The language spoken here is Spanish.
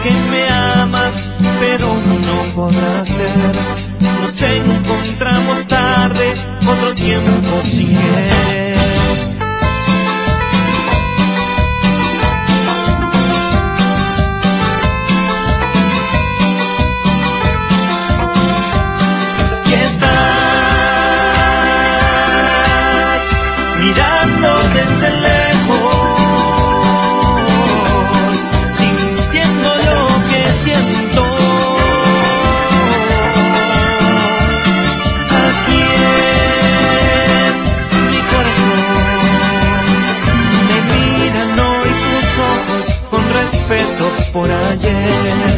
que me amas, pero no podrá ser. Nos encontramos tarde, otro tiempo sin querer. Y estás mirando desde lejos, sintiendo lo que siento. Aquí en mi corazón me miran hoy tus ojos con respeto por ayer.